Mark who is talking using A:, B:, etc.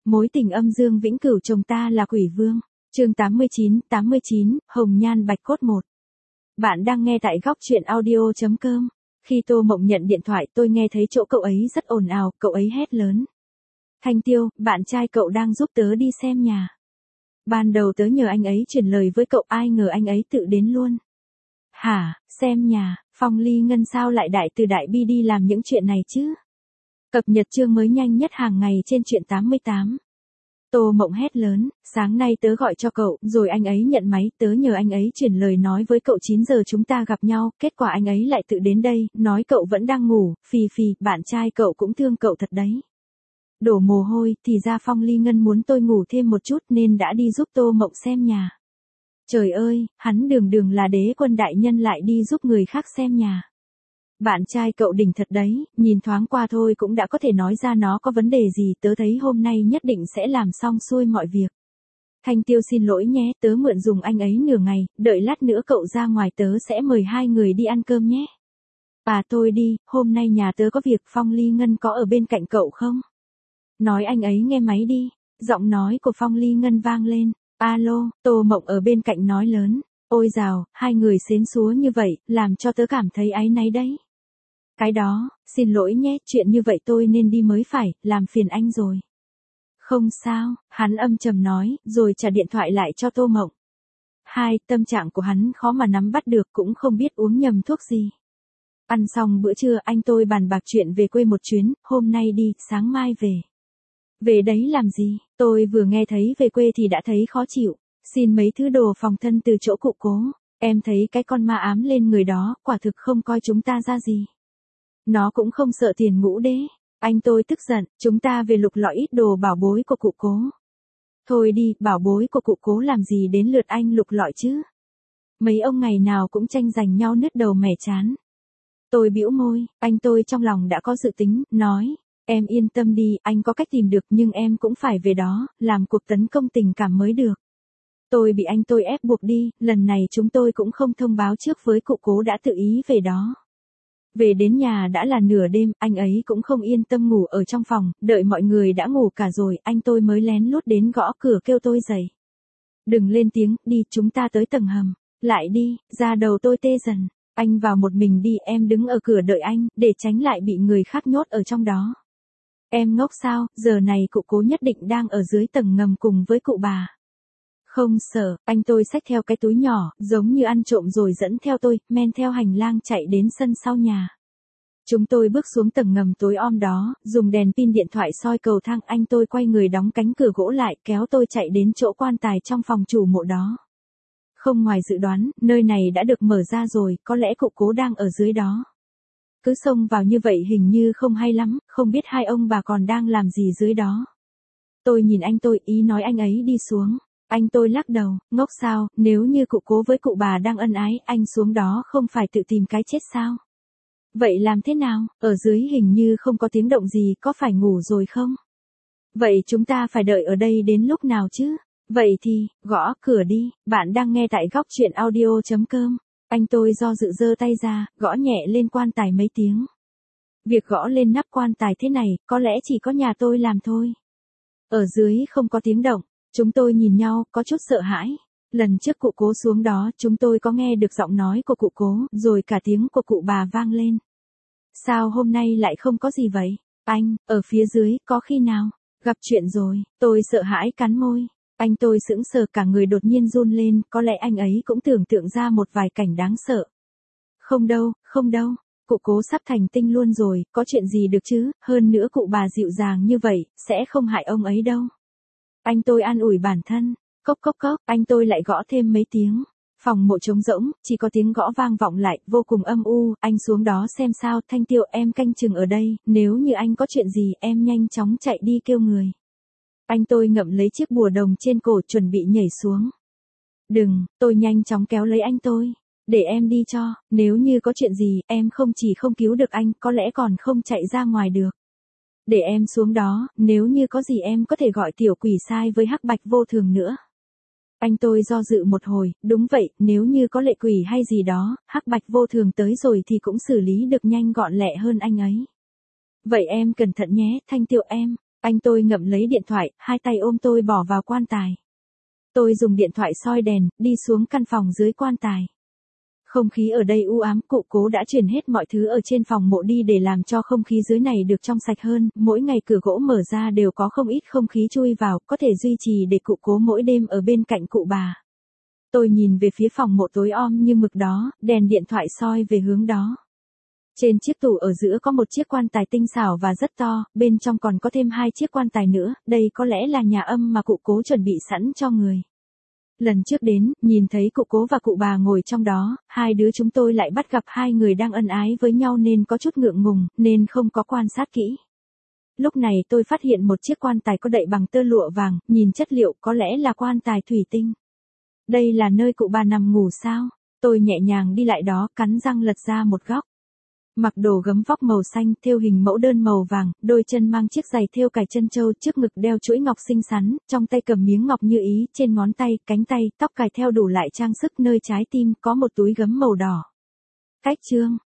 A: Mối tình âm dương vĩnh cửu chồng ta là quỷ vương. Chương 89, Hồng Nhan Bạch Cốt 1. Bạn đang nghe tại góc truyện audio.com. Khi Tô Mộng nhận điện thoại tôi nghe thấy chỗ cậu ấy rất ồn ào, cậu ấy hét lớn. Thanh Tiêu, bạn trai cậu đang giúp tớ đi xem nhà. Ban đầu tớ nhờ anh ấy truyền lời với cậu, ai ngờ anh ấy tự đến luôn. Hả, xem nhà, Phong Ly Ngân sao lại đại từ đại bi đi làm những chuyện này chứ? Cập nhật chương mới nhanh nhất hàng ngày trên truyện 88. Tô Mộng hét lớn, sáng nay tớ gọi cho cậu, rồi anh ấy nhận máy, tớ nhờ anh ấy chuyển lời nói với cậu 9 giờ chúng ta gặp nhau, kết quả anh ấy lại tự đến đây, nói cậu vẫn đang ngủ, phì, bạn trai cậu cũng thương cậu thật đấy. Đổ mồ hôi, thì ra Phong Ly Ngân muốn tôi ngủ thêm một chút nên đã đi giúp Tô Mộng xem nhà. Trời ơi, hắn đường là đế quân đại nhân lại đi giúp người khác xem nhà. Bạn trai cậu đỉnh thật đấy, nhìn thoáng qua thôi cũng đã có thể nói ra nó có vấn đề gì, tớ thấy hôm nay nhất định sẽ làm xong xuôi mọi việc. Thanh Tiêu xin lỗi nhé, tớ mượn dùng anh ấy nửa ngày, đợi lát nữa cậu ra ngoài tớ sẽ mời hai người đi ăn cơm nhé. Thôi đi, hôm nay nhà tớ có việc, Phong Ly Ngân có ở bên cạnh cậu không? Nói anh ấy nghe máy đi, giọng nói của Phong Ly Ngân vang lên. Alo, Tô Mộng ở bên cạnh nói lớn. Ôi dào, hai người xến xúa như vậy, làm cho tớ cảm thấy áy náy đấy. Cái đó, xin lỗi nhé, chuyện như vậy tôi nên đi mới phải, làm phiền anh rồi. Không sao, hắn âm trầm nói, rồi trả điện thoại lại cho Tô Mộng. Tâm trạng của hắn khó mà nắm bắt được, cũng không biết uống nhầm thuốc gì. Ăn xong bữa trưa anh tôi bàn bạc chuyện về quê một chuyến, hôm nay đi, sáng mai về. Về đấy làm gì? Tôi vừa nghe thấy về quê thì đã thấy khó chịu. Xin mấy thứ đồ phòng thân từ chỗ cụ Cố. Em thấy cái con ma ám lên người đó, quả thực không coi chúng ta ra gì. Nó cũng không sợ tiền ngũ đế. Anh tôi tức giận, chúng ta về lục lọi ít đồ bảo bối của cụ Cố. Thôi đi, bảo bối của cụ Cố làm gì đến lượt anh lục lọi chứ? Mấy ông ngày nào cũng tranh giành nhau nứt đầu mẻ chán. Tôi bĩu môi, anh tôi trong lòng đã có dự tính, nói. Em yên tâm đi, anh có cách tìm được nhưng em cũng phải về đó, làm cuộc tấn công tình cảm mới được. Tôi bị anh tôi ép buộc đi, lần này chúng tôi cũng không thông báo trước với cụ Cố đã tự ý về đó. Về đến nhà đã là nửa đêm, anh ấy cũng không yên tâm ngủ ở trong phòng, đợi mọi người đã ngủ cả rồi, anh tôi mới lén lút đến gõ cửa kêu tôi dậy. Đừng lên tiếng, đi, chúng ta tới tầng hầm. Lại đi, da đầu tôi tê dần. Anh vào một mình đi, em đứng ở cửa đợi anh, để tránh lại bị người khác nhốt ở trong đó. Em ngốc sao, giờ này cụ Cố nhất định đang ở dưới tầng ngầm cùng với cụ bà. Không sợ, anh tôi xách theo cái túi nhỏ, giống như ăn trộm rồi dẫn theo tôi, men theo hành lang chạy đến sân sau nhà. Chúng tôi bước xuống tầng ngầm tối om đó, dùng đèn pin điện thoại soi cầu thang, anh tôi quay người đóng cánh cửa gỗ lại, kéo tôi chạy đến chỗ quan tài trong phòng chủ mộ đó. Không ngoài dự đoán, nơi này đã được mở ra rồi, có lẽ cụ Cố đang ở dưới đó. Cứ xông vào như vậy hình như không hay lắm, không biết hai ông bà còn đang làm gì dưới đó. Tôi nhìn anh tôi, ý nói anh ấy đi xuống. Anh tôi lắc đầu, ngốc sao, nếu như cụ Cố với cụ bà đang ân ái, anh xuống đó không phải tự tìm cái chết sao? Vậy làm thế nào, ở dưới hình như không có tiếng động gì, có phải ngủ rồi không? Vậy chúng ta phải đợi ở đây đến lúc nào chứ? Vậy thì, gõ cửa đi, bạn đang nghe tại góc truyện audio.com. Anh tôi do dự giơ tay ra, gõ nhẹ lên quan tài mấy tiếng. Việc gõ lên nắp quan tài thế này, có lẽ chỉ có nhà tôi làm thôi. Ở dưới không có tiếng động, chúng tôi nhìn nhau, có chút sợ hãi. Lần trước cụ Cố xuống đó, chúng tôi có nghe được giọng nói của cụ Cố, rồi cả tiếng của cụ bà vang lên. Sao hôm nay lại không có gì vậy? Anh, ở phía dưới, có khi nào? Gặp chuyện rồi, tôi sợ hãi cắn môi. Anh tôi sững sờ cả người đột nhiên run lên, có lẽ anh ấy cũng tưởng tượng ra một vài cảnh đáng sợ. Không đâu, cụ Cố sắp thành tinh luôn rồi, có chuyện gì được chứ, hơn nữa cụ bà dịu dàng như vậy, sẽ không hại ông ấy đâu. Anh tôi an ủi bản thân, cốc, anh tôi lại gõ thêm mấy tiếng. Phòng mộ trống rỗng, chỉ có tiếng gõ vang vọng lại, vô cùng âm u, anh xuống đó xem sao, Thanh Tiêu em canh chừng ở đây, nếu như anh có chuyện gì em nhanh chóng chạy đi kêu người. Anh tôi ngậm lấy chiếc bùa đồng trên cổ chuẩn bị nhảy xuống. Đừng, tôi nhanh chóng kéo lấy anh tôi. Để em đi cho, nếu như có chuyện gì, em không chỉ không cứu được anh, có lẽ còn không chạy ra ngoài được. Để em xuống đó, nếu như có gì em có thể gọi tiểu quỷ sai với Hắc Bạch Vô Thường nữa. Anh tôi do dự một hồi, đúng vậy, nếu như có lệ quỷ hay gì đó, Hắc Bạch Vô Thường tới rồi thì cũng xử lý được nhanh gọn lẹ hơn anh ấy. Vậy em cẩn thận nhé, Thanh Tiêu em. Anh tôi ngậm lấy điện thoại, hai tay ôm tôi bỏ vào quan tài. Tôi dùng điện thoại soi đèn, đi xuống căn phòng dưới quan tài. Không khí ở đây u ám, cụ Cố đã chuyển hết mọi thứ ở trên phòng mộ đi để làm cho không khí dưới này được trong sạch hơn, mỗi ngày cửa gỗ mở ra đều có không ít không khí chui vào, có thể duy trì để cụ Cố mỗi đêm ở bên cạnh cụ bà. Tôi nhìn về phía phòng mộ tối om như mực đó, đèn điện thoại soi về hướng đó. Trên chiếc tủ ở giữa có một chiếc quan tài tinh xảo và rất to, bên trong còn có thêm 2 chiếc quan tài nữa, đây có lẽ là nhà âm mà cụ Cố chuẩn bị sẵn cho người. Lần trước đến, nhìn thấy cụ Cố và cụ bà ngồi trong đó, hai đứa chúng tôi lại bắt gặp hai người đang ân ái với nhau nên có chút ngượng ngùng, nên không có quan sát kỹ. Lúc này tôi phát hiện một chiếc quan tài có đậy bằng tơ lụa vàng, nhìn chất liệu có lẽ là quan tài thủy tinh. Đây là nơi cụ bà nằm ngủ sao? Tôi nhẹ nhàng đi lại đó, cắn răng lật ra một góc. Mặc đồ gấm vóc màu xanh, thêu hình mẫu đơn màu vàng, đôi chân mang chiếc giày thêu cài chân trâu, trước ngực đeo chuỗi ngọc xinh xắn, trong tay cầm miếng ngọc như ý, trên ngón tay, cánh tay, tóc cài theo đủ loại trang sức, nơi trái tim có một túi gấm màu đỏ. Cách chương